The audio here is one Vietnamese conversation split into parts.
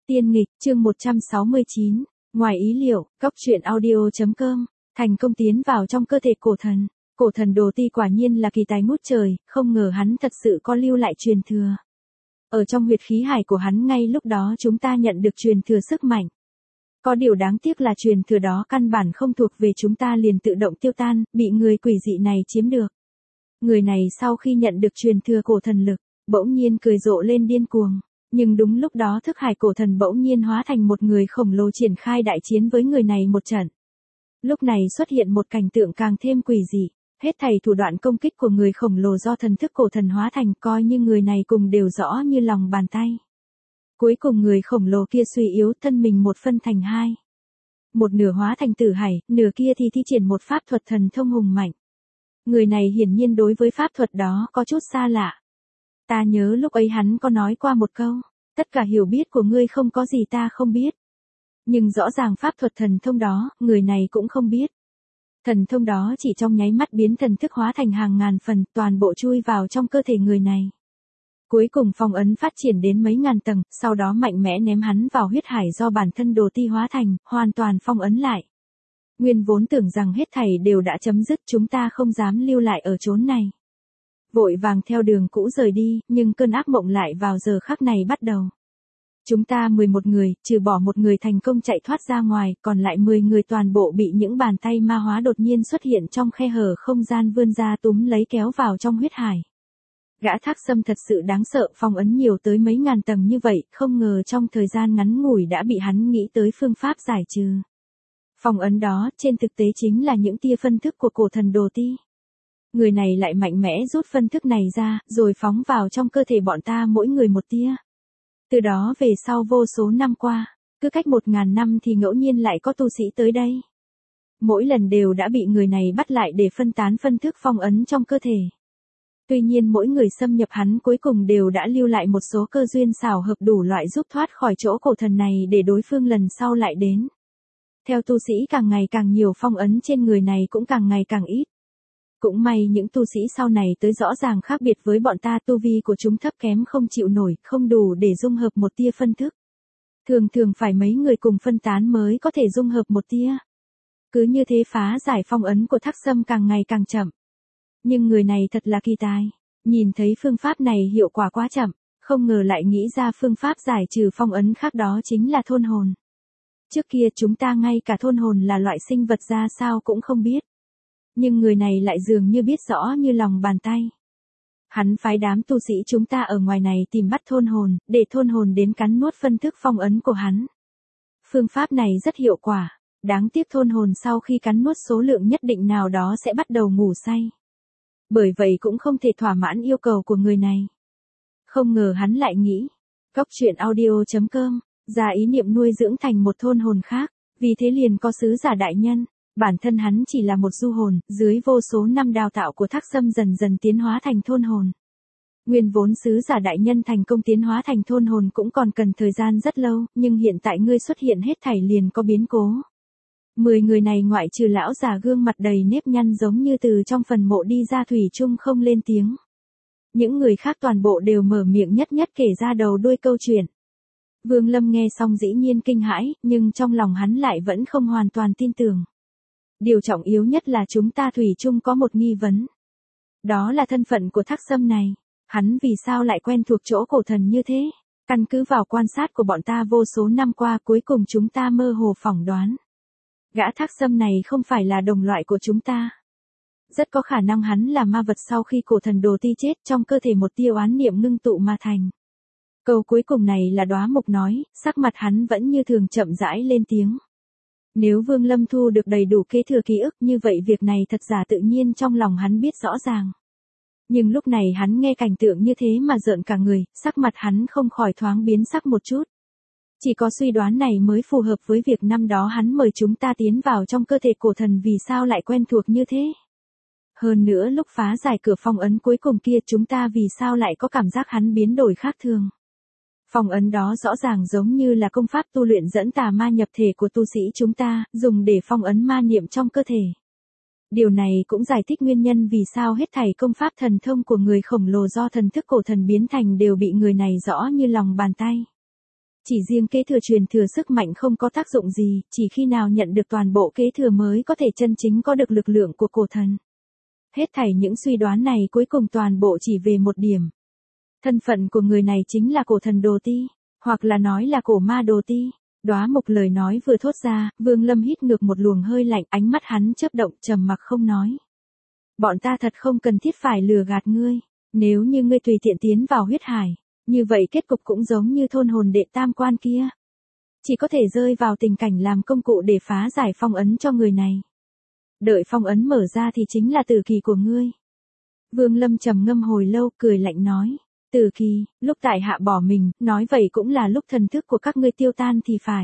Tiên nghịch, chương 169, ngoài ý liệu, Cóc truyện audio.com, thành công tiến vào trong cơ thể cổ thần. Cổ thần Đồ Ti quả nhiên là kỳ tài ngút trời, không ngờ hắn thật sự có lưu lại truyền thừa. Ở trong huyệt khí hải của hắn ngay lúc đó chúng ta nhận được truyền thừa sức mạnh. Có điều đáng tiếc là truyền thừa đó căn bản không thuộc về chúng ta liền tự động tiêu tan, bị người quỷ dị này chiếm được. Người này sau khi nhận được truyền thừa cổ thần lực, bỗng nhiên cười rộ lên điên cuồng. Nhưng đúng lúc đó thức hải cổ thần bỗng nhiên hóa thành một người khổng lồ triển khai đại chiến với người này một trận. Lúc này xuất hiện một cảnh tượng càng thêm quỷ dị, hết thảy thủ đoạn công kích của người khổng lồ do thần thức cổ thần hóa thành coi như người này cùng đều rõ như lòng bàn tay. Cuối cùng người khổng lồ kia suy yếu thân mình một phân thành hai. Một nửa hóa thành tử hải, nửa kia thì thi triển một pháp thuật thần thông hùng mạnh. Người này hiển nhiên đối với pháp thuật đó có chút xa lạ. Ta nhớ lúc ấy hắn có nói qua một câu, tất cả hiểu biết của ngươi không có gì ta không biết. Nhưng rõ ràng pháp thuật thần thông đó, người này cũng không biết. Thần thông đó chỉ trong nháy mắt biến thần thức hóa thành hàng ngàn phần, toàn bộ chui vào trong cơ thể người này. Cuối cùng phong ấn phát triển đến mấy ngàn tầng, sau đó mạnh mẽ ném hắn vào huyết hải do bản thân Đồ Ti hóa thành, hoàn toàn phong ấn lại. Nguyên vốn tưởng rằng hết thảy đều đã chấm dứt, chúng ta không dám lưu lại ở chốn này. Vội vàng theo đường cũ rời đi, nhưng cơn ác mộng lại vào giờ khắc này bắt đầu. Chúng ta 11 người, trừ bỏ một người thành công chạy thoát ra ngoài, còn lại 10 người toàn bộ bị những bàn tay ma hóa đột nhiên xuất hiện trong khe hở không gian vươn ra túm lấy kéo vào trong huyết hải. Gã Thác Sâm thật sự đáng sợ, phong ấn nhiều tới mấy ngàn tầng như vậy, không ngờ trong thời gian ngắn ngủi đã bị hắn nghĩ tới phương pháp giải trừ. Phong ấn đó, trên thực tế chính là những tia phân thức của cổ thần Đồ Ti. Người này lại mạnh mẽ rút phân thức này ra, rồi phóng vào trong cơ thể bọn ta mỗi người một tia. Từ đó về sau vô số năm qua, cứ cách 1000 năm thì ngẫu nhiên lại có tu sĩ tới đây. Mỗi lần đều đã bị người này bắt lại để phân tán phân thức phong ấn trong cơ thể. Tuy nhiên mỗi người xâm nhập hắn cuối cùng đều đã lưu lại một số cơ duyên xảo hợp đủ loại giúp thoát khỏi chỗ cổ thần này để đối phương lần sau lại đến. Theo tu sĩ càng ngày càng nhiều, phong ấn trên người này cũng càng ngày càng ít. Cũng may những tu sĩ sau này tới rõ ràng khác biệt với bọn ta, tu vi của chúng thấp kém không chịu nổi, không đủ để dung hợp một tia phân thức. Thường thường phải mấy người cùng phân tán mới có thể dung hợp một tia. Cứ như thế phá giải phong ấn của Thác Sâm càng ngày càng chậm. Nhưng người này thật là kỳ tài. Nhìn thấy phương pháp này hiệu quả quá chậm, không ngờ lại nghĩ ra phương pháp giải trừ phong ấn khác, đó chính là thôn hồn. Trước kia chúng ta ngay cả thôn hồn là loại sinh vật ra sao cũng không biết. Nhưng người này lại dường như biết rõ như lòng bàn tay. Hắn phái đám tu sĩ chúng ta ở ngoài này tìm bắt thôn hồn, để thôn hồn đến cắn nuốt phân thức phong ấn của hắn. Phương pháp này rất hiệu quả, đáng tiếc thôn hồn sau khi cắn nuốt số lượng nhất định nào đó sẽ bắt đầu ngủ say. Bởi vậy cũng không thể thỏa mãn yêu cầu của người này. Không ngờ hắn lại nghĩ, Cóc truyện audio.com, ra ý niệm nuôi dưỡng thành một thôn hồn khác, vì thế liền có sứ giả đại nhân. Bản thân hắn chỉ là một du hồn, dưới vô số năm đào tạo của Thác Sâm dần dần tiến hóa thành thôn hồn. Nguyên vốn sứ giả đại nhân thành công tiến hóa thành thôn hồn cũng còn cần thời gian rất lâu, nhưng hiện tại ngươi xuất hiện hết thảy liền có biến cố. 10 người này ngoại trừ lão già gương mặt đầy nếp nhăn giống như từ trong phần mộ đi ra thủy chung không lên tiếng. Những người khác toàn bộ đều mở miệng nhất nhất kể ra đầu đuôi câu chuyện. Vương Lâm nghe xong dĩ nhiên kinh hãi, nhưng trong lòng hắn lại vẫn không hoàn toàn tin tưởng. Điều trọng yếu nhất là chúng ta thủy chung có một nghi vấn. Đó là thân phận của Thác Sâm này. Hắn vì sao lại quen thuộc chỗ cổ thần như thế? Căn cứ vào quan sát của bọn ta vô số năm qua, cuối cùng chúng ta mơ hồ phỏng đoán. Gã Thác Sâm này không phải là đồng loại của chúng ta. Rất có khả năng hắn là ma vật sau khi cổ thần Đồ Ti chết, trong cơ thể một tia oán niệm ngưng tụ mà thành. Câu cuối cùng này là Đóa Mục nói, sắc mặt hắn vẫn như thường chậm rãi lên tiếng. Nếu Vương Lâm thu được đầy đủ kế thừa ký ức như vậy việc này thật giả tự nhiên trong lòng hắn biết rõ ràng. Nhưng lúc này hắn nghe cảnh tượng như thế mà rợn cả người, sắc mặt hắn không khỏi thoáng biến sắc một chút. Chỉ có suy đoán này mới phù hợp với việc năm đó hắn mời chúng ta tiến vào trong cơ thể cổ thần vì sao lại quen thuộc như thế. Hơn nữa lúc phá giải cửa phong ấn cuối cùng kia chúng ta vì sao lại có cảm giác hắn biến đổi khác thường. Phong ấn đó rõ ràng giống như là công pháp tu luyện dẫn tà ma nhập thể của tu sĩ chúng ta, dùng để phong ấn ma niệm trong cơ thể. Điều này cũng giải thích nguyên nhân vì sao hết thảy công pháp thần thông của người khổng lồ do thần thức cổ thần biến thành đều bị người này rõ như lòng bàn tay. Chỉ riêng kế thừa truyền thừa sức mạnh không có tác dụng gì, chỉ khi nào nhận được toàn bộ kế thừa mới có thể chân chính có được lực lượng của cổ thần. Hết thảy những suy đoán này cuối cùng toàn bộ chỉ về một điểm. Thân phận của người này chính là cổ thần Đồ Ti, hoặc là nói là cổ ma Đồ Ti. Đóa Mục lời nói vừa thốt ra, Vương Lâm hít ngược một luồng hơi lạnh, ánh mắt hắn chớp động, trầm mặc không nói. Bọn ta thật không cần thiết phải lừa gạt ngươi, nếu như ngươi tùy tiện tiến vào huyết hải, như vậy kết cục cũng giống như thôn hồn đệ tam quan kia. Chỉ có thể rơi vào tình cảnh làm công cụ để phá giải phong ấn cho người này. Đợi phong ấn mở ra thì chính là tử kỳ của ngươi. Vương Lâm trầm ngâm hồi lâu, cười lạnh nói. Tử kỳ, lúc tại hạ bỏ mình, nói vậy cũng là lúc thần thức của các ngươi tiêu tan thì phải.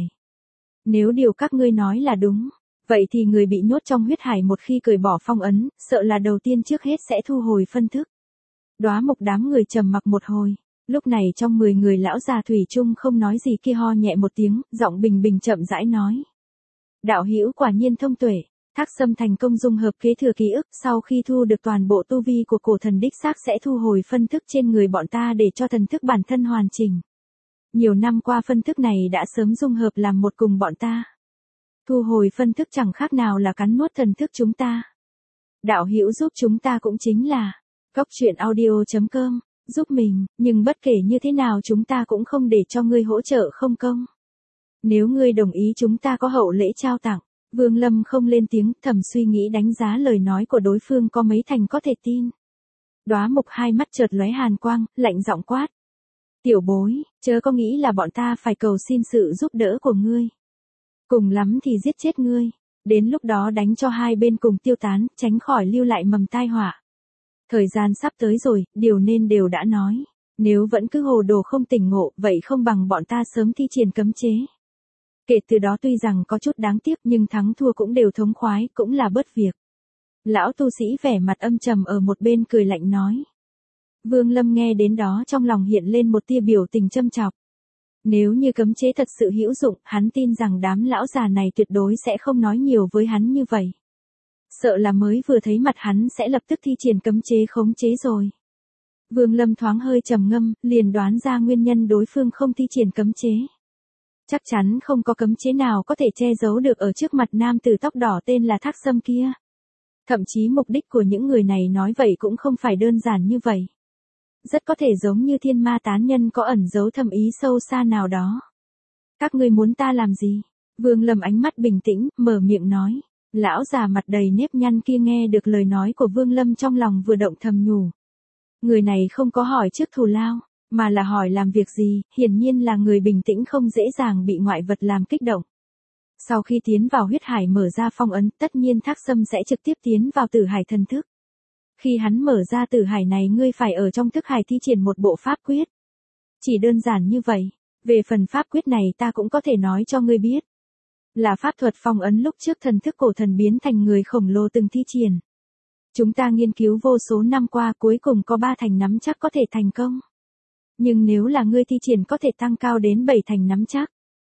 Nếu điều các ngươi nói là đúng, vậy thì người bị nhốt trong huyết hải một khi cởi bỏ phong ấn, sợ là đầu tiên trước hết sẽ thu hồi phân thức. Đóa Mục đám người trầm mặc một hồi. Lúc này trong 10 người lão già thủy chung không nói gì kia ho nhẹ một tiếng, giọng bình bình chậm rãi nói. Đạo hữu quả nhiên thông tuệ, Thác Sâm thành công dung hợp kế thừa ký ức, sau khi thu được toàn bộ tu vi của cổ thần đích xác sẽ thu hồi phân thức trên người bọn ta để cho thần thức bản thân hoàn chỉnh. Nhiều năm qua phân thức này đã sớm dung hợp làm một cùng bọn ta. Thu hồi phân thức chẳng khác nào là cắn nuốt thần thức chúng ta. Đạo hữu giúp chúng ta cũng chính là goctruyện.audio.com, giúp mình, nhưng bất kể như thế nào chúng ta cũng không để cho ngươi hỗ trợ không công. Nếu ngươi đồng ý chúng ta có hậu lễ trao tặng. Vương Lâm không lên tiếng, thầm suy nghĩ đánh giá lời nói của đối phương có mấy thành có thể tin. Đóa Mục hai mắt chợt lóe hàn quang, lạnh giọng quát. Tiểu bối, chớ có nghĩ là bọn ta phải cầu xin sự giúp đỡ của ngươi. Cùng lắm thì giết chết ngươi, đến lúc đó đánh cho hai bên cùng tiêu tán, tránh khỏi lưu lại mầm tai họa. Thời gian sắp tới rồi, điều nên đều đã nói. Nếu vẫn cứ hồ đồ không tỉnh ngộ, vậy không bằng bọn ta sớm thi triển cấm chế. Kể từ đó tuy rằng có chút đáng tiếc nhưng thắng thua cũng đều thống khoái, cũng là bớt việc. Lão tu sĩ vẻ mặt âm trầm ở một bên cười lạnh nói. Vương Lâm nghe đến đó trong lòng hiện lên một tia biểu tình châm chọc. Nếu như cấm chế thật sự hữu dụng, hắn tin rằng đám lão già này tuyệt đối sẽ không nói nhiều với hắn như vậy. Sợ là mới vừa thấy mặt hắn sẽ lập tức thi triển cấm chế khống chế rồi. Vương Lâm thoáng hơi trầm ngâm, liền đoán ra nguyên nhân đối phương không thi triển cấm chế. Chắc chắn không có cấm chế nào có thể che giấu được ở trước mặt nam tử tóc đỏ tên là Thác Sâm kia. Thậm chí mục đích của những người này nói vậy cũng không phải đơn giản như vậy. Rất có thể giống như thiên ma tán nhân có ẩn giấu thâm ý sâu xa nào đó. Các ngươi muốn ta làm gì? Vương Lâm ánh mắt bình tĩnh, mở miệng nói. Lão già mặt đầy nếp nhăn kia nghe được lời nói của Vương Lâm trong lòng vừa động thầm nhủ. Người này không có hỏi trước thù lao, mà là hỏi làm việc gì, hiển nhiên là người bình tĩnh không dễ dàng bị ngoại vật làm kích động. Sau khi tiến vào huyết hải mở ra phong ấn, tất nhiên Thác Sâm sẽ trực tiếp tiến vào tử hải thần thức. Khi hắn mở ra tử hải này ngươi phải ở trong thức hải thi triển một bộ pháp quyết. Chỉ đơn giản như vậy, về phần pháp quyết này ta cũng có thể nói cho ngươi biết. Là pháp thuật phong ấn lúc trước thần thức cổ thần biến thành người khổng lồ từng thi triển. Chúng ta nghiên cứu vô số năm qua cuối cùng có 3 thành nắm chắc có thể thành công. Nhưng nếu là ngươi thi triển có thể tăng cao đến 7 thành nắm chắc.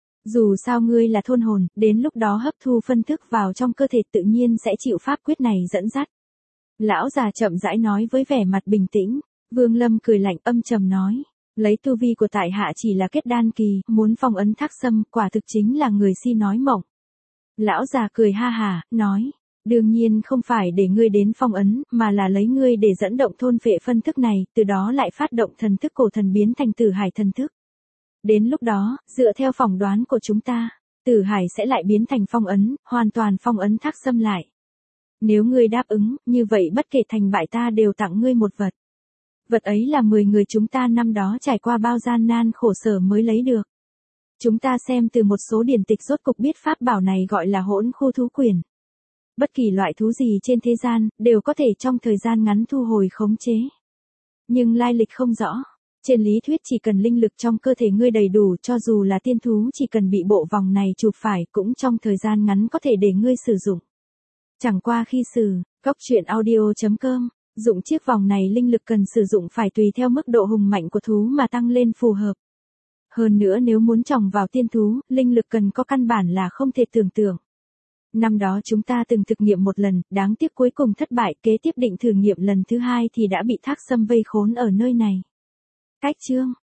Dù sao ngươi là thôn hồn, đến lúc đó hấp thu phân thức vào trong cơ thể tự nhiên sẽ chịu pháp quyết này dẫn dắt. Lão già chậm rãi nói với vẻ mặt bình tĩnh, Vương Lâm cười lạnh âm trầm nói, lấy tu vi của tại hạ chỉ là kết đan kỳ, muốn phong ấn Thác Sâm quả thực chính là người si nói mộng. Lão già cười ha hà, nói, đương nhiên không phải để ngươi đến phong ấn, mà là lấy ngươi để dẫn động thôn phệ phân thức này, từ đó lại phát động thần thức cổ thần biến thành tử hải thần thức. Đến lúc đó, dựa theo phỏng đoán của chúng ta, tử hải sẽ lại biến thành phong ấn, hoàn toàn phong ấn Thác Sâm lại. Nếu ngươi đáp ứng, như vậy bất kể thành bại ta đều tặng ngươi một vật. Vật ấy là 10 người chúng ta năm đó trải qua bao gian nan khổ sở mới lấy được. Chúng ta xem từ một số điển tịch rốt cục biết pháp bảo này gọi là hỗn khu thú quyền. Bất kỳ loại thú gì trên thế gian, đều có thể trong thời gian ngắn thu hồi khống chế. Nhưng lai lịch không rõ. Trên lý thuyết chỉ cần linh lực trong cơ thể ngươi đầy đủ, cho dù là tiên thú chỉ cần bị bộ vòng này chụp phải cũng trong thời gian ngắn có thể để ngươi sử dụng. Chẳng qua khi sử, goctruyện.audio.com, dụng chiếc vòng này linh lực cần sử dụng phải tùy theo mức độ hùng mạnh của thú mà tăng lên phù hợp. Hơn nữa nếu muốn trồng vào tiên thú, linh lực cần có căn bản là không thể tưởng tượng. Năm đó chúng ta từng thực nghiệm một lần, đáng tiếc cuối cùng thất bại, kế tiếp định thử nghiệm lần thứ 2 thì đã bị Thác Sâm vây khốn ở nơi này. Cách chương